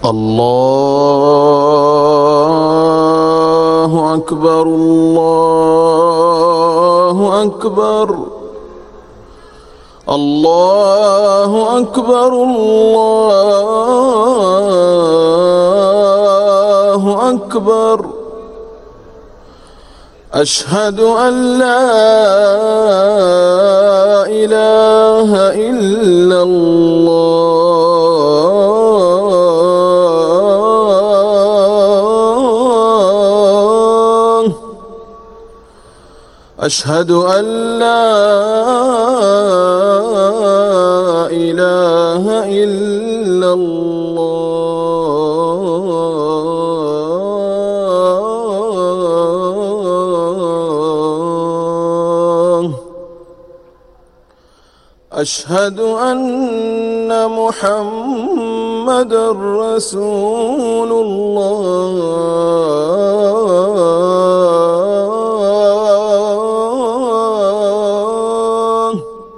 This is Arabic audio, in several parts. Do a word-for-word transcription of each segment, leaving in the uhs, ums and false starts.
الله أكبر الله أكبر الله أكبر الله أكبر. أشهد أن لا إله إلا الله. أشهد أن لا إله إلا الله. أشهد أن محمدًا رسول الله.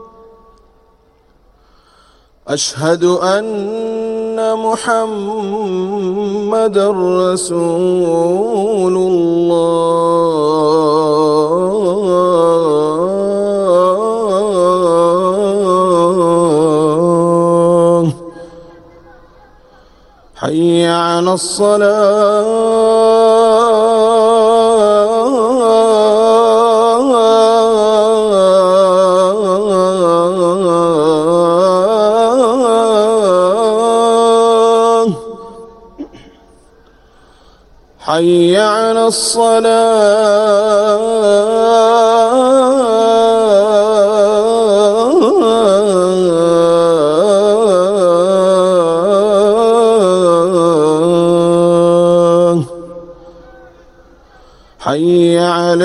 أشهد أن محمدًا رسول الله. حي على الصلاة. حي على الصلاة. حي على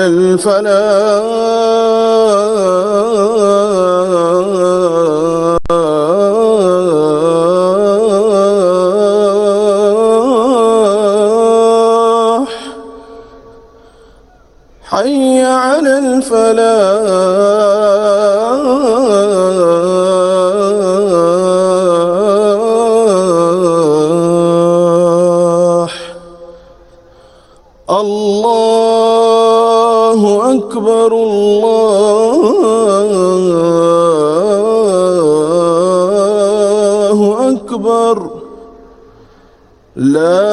الفلاح. حي على الفلاح. الله أكبر الله أكبر. لا